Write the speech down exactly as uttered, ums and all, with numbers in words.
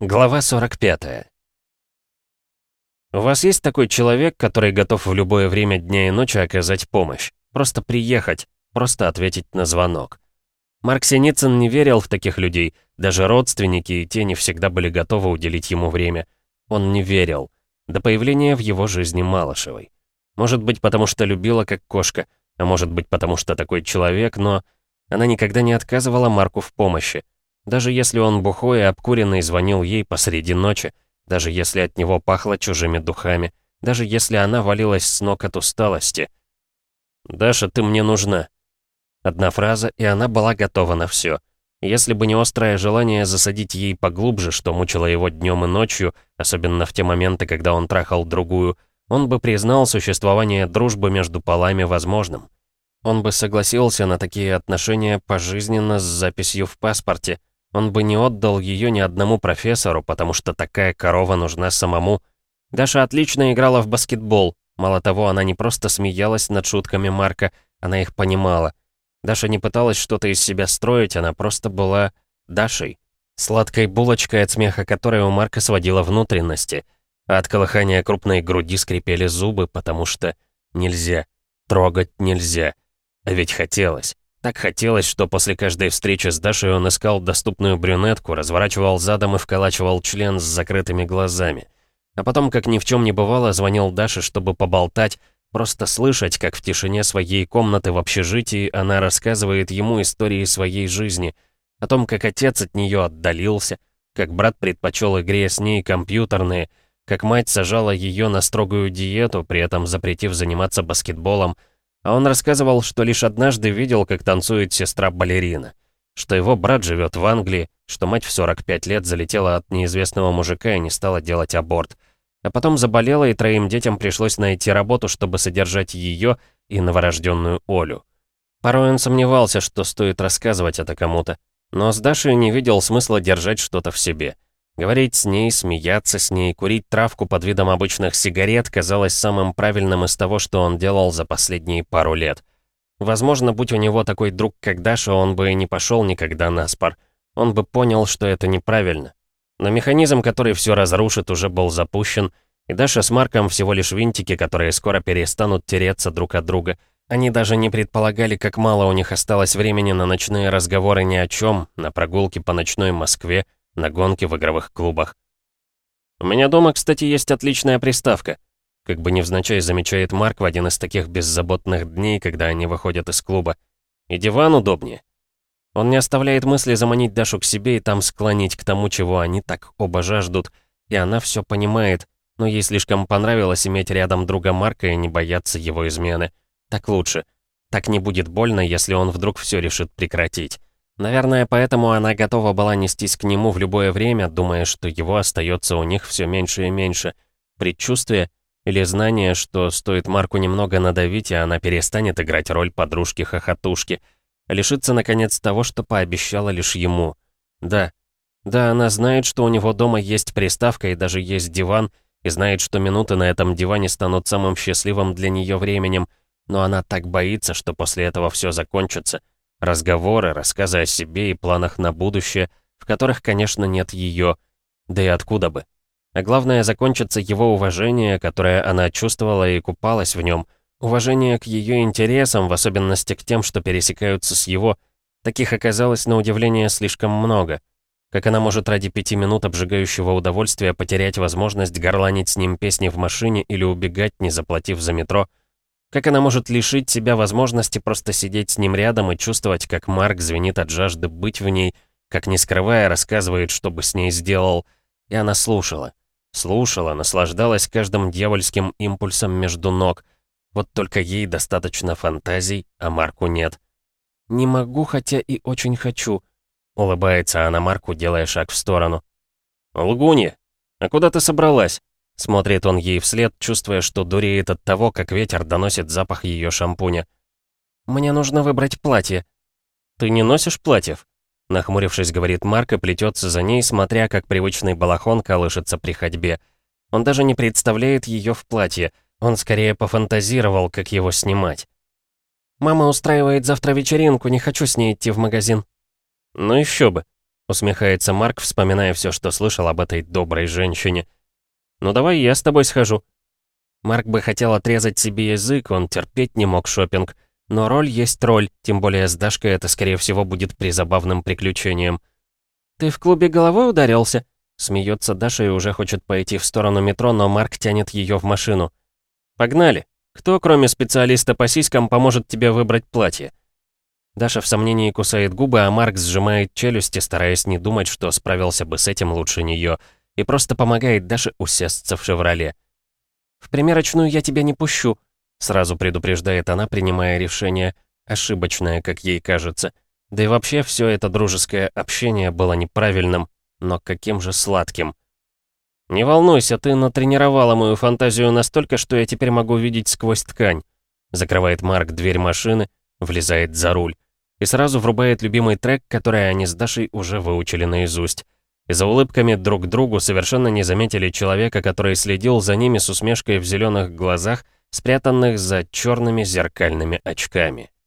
Глава сорок пятая. У вас есть такой человек, который готов в любое время дня и ночи оказать помощь? Просто приехать, просто ответить на звонок. Марк Синицын не верил в таких людей, даже родственники и те не всегда были готовы уделить ему время. Он не верил. До появления в его жизни Малышевой. Может быть, потому что любила как кошка, а может быть, потому что такой человек, но она никогда не отказывала Марку в помощи. Даже если он бухой и обкуренный звонил ей посреди ночи, даже если от него пахло чужими духами, даже если она валилась с ног от усталости. «Даша, ты мне нужна». Одна фраза, и она была готова на все. Если бы не острое желание засадить ей поглубже, что мучило его днем и ночью, особенно в те моменты, когда он трахал другую, он бы признал существование дружбы между полами возможным. Он бы согласился на такие отношения пожизненно с записью в паспорте. Он бы не отдал ее ни одному профессору, потому что такая корова нужна самому. Даша отлично играла в баскетбол. Мало того, она не просто смеялась над шутками Марка, она их понимала. Даша не пыталась что-то из себя строить, она просто была Дашей. Сладкой булочкой, от смеха которой у Марка сводила внутренности. А от колыхания крупной груди скрипели зубы, потому что нельзя, трогать нельзя. А ведь хотелось. Так хотелось, что после каждой встречи с Дашей он искал доступную брюнетку, разворачивал задом и вколачивал член с закрытыми глазами. А потом, как ни в чем не бывало, звонил Даше, чтобы поболтать, просто слышать, как в тишине своей комнаты в общежитии она рассказывает ему истории своей жизни, о том, как отец от нее отдалился, как брат предпочел игре с ней компьютерные, как мать сажала ее на строгую диету, при этом запретив заниматься баскетболом. А он рассказывал, что лишь однажды видел, как танцует сестра-балерина, что его брат живет в Англии, что мать в сорок пять лет залетела от неизвестного мужика и не стала делать аборт. А потом заболела, и троим детям пришлось найти работу, чтобы содержать ее и новорожденную Олю. Порой он сомневался, что стоит рассказывать это кому-то, но с Дашей не видел смысла держать что-то в себе. Говорить с ней, смеяться с ней, курить травку под видом обычных сигарет казалось самым правильным из того, что он делал за последние пару лет. Возможно, будь у него такой друг, как Даша, он бы и не пошел никогда на спор. Он бы понял, что это неправильно. Но механизм, который все разрушит, уже был запущен, и Даша с Марком всего лишь винтики, которые скоро перестанут тереться друг от друга. Они даже не предполагали, как мало у них осталось времени на ночные разговоры ни о чем, на прогулки по ночной Москве, на гонки в игровых клубах. «У меня дома, кстати, есть отличная приставка», как бы невзначай замечает Марк в один из таких беззаботных дней, когда они выходят из клуба. «И диван удобнее». Он не оставляет мысли заманить Дашу к себе и там склонить к тому, чего они так оба жаждут, и она все понимает, но ей слишком понравилось иметь рядом друга Марка и не бояться его измены. Так лучше. Так не будет больно, если он вдруг все решит прекратить. Наверное, поэтому она готова была нестись к нему в любое время, думая, что его остается у них все меньше и меньше. Предчувствие или знание, что стоит Марку немного надавить, и она перестанет играть роль подружки-хохотушки, лишится, наконец, того, что пообещала лишь ему. Да, да, она знает, что у него дома есть приставка и даже есть диван, и знает, что минуты на этом диване станут самым счастливым для нее временем, но она так боится, что после этого все закончится. Разговоры, рассказы о себе и планах на будущее, в которых, конечно, нет ее. Да и откуда бы. А главное, закончится его уважение, которое она чувствовала и купалась в нем. Уважение к ее интересам, в особенности к тем, что пересекаются с его. Таких оказалось, на удивление, слишком много. Как она может ради пяти минут обжигающего удовольствия потерять возможность горланить с ним песни в машине или убегать, не заплатив за метро? Как она может лишить себя возможности просто сидеть с ним рядом и чувствовать, как Марк звенит от жажды быть в ней, как не скрывая рассказывает, что бы с ней сделал. И она слушала. Слушала, наслаждалась каждым дьявольским импульсом между ног. Вот только ей достаточно фантазий, а Марку нет. «Не могу, хотя и очень хочу», — улыбается она Марку, делая шаг в сторону. «Лгунья, а куда ты собралась?» Смотрит он ей вслед, чувствуя, что дуреет от того, как ветер доносит запах ее шампуня. «Мне нужно выбрать платье». «Ты не носишь платьев?» Нахмурившись, говорит Марк и плетется за ней, смотря, как привычный балахон колышется при ходьбе. Он даже не представляет ее в платье, он скорее пофантазировал, как его снимать. «Мама устраивает завтра вечеринку, не хочу с ней идти в магазин». «Ну еще бы», — усмехается Марк, вспоминая все, что слышал об этой доброй женщине. «Ну давай я с тобой схожу». Марк бы хотел отрезать себе язык, он терпеть не мог шопинг. Но роль есть роль, тем более с Дашкой это, скорее всего, будет призабавным приключением. «Ты в клубе головой ударился?» Смеется Даша и уже хочет пойти в сторону метро, но Марк тянет ее в машину. «Погнали! Кто, кроме специалиста по сиськам, поможет тебе выбрать платье?» Даша в сомнении кусает губы, а Марк сжимает челюсти, стараясь не думать, что справился бы с этим лучше нее, и просто помогает Даше усесться в «Шевроле». «В примерочную я тебя не пущу», — сразу предупреждает она, принимая решение, ошибочное, как ей кажется. Да и вообще все это дружеское общение было неправильным, но каким же сладким. «Не волнуйся, ты натренировала мою фантазию настолько, что я теперь могу видеть сквозь ткань», — закрывает Марк дверь машины, влезает за руль и сразу врубает любимый трек, который они с Дашей уже выучили наизусть. И за улыбками друг к другу совершенно не заметили человека, который следил за ними с усмешкой в зеленых глазах, спрятанных за черными зеркальными очками.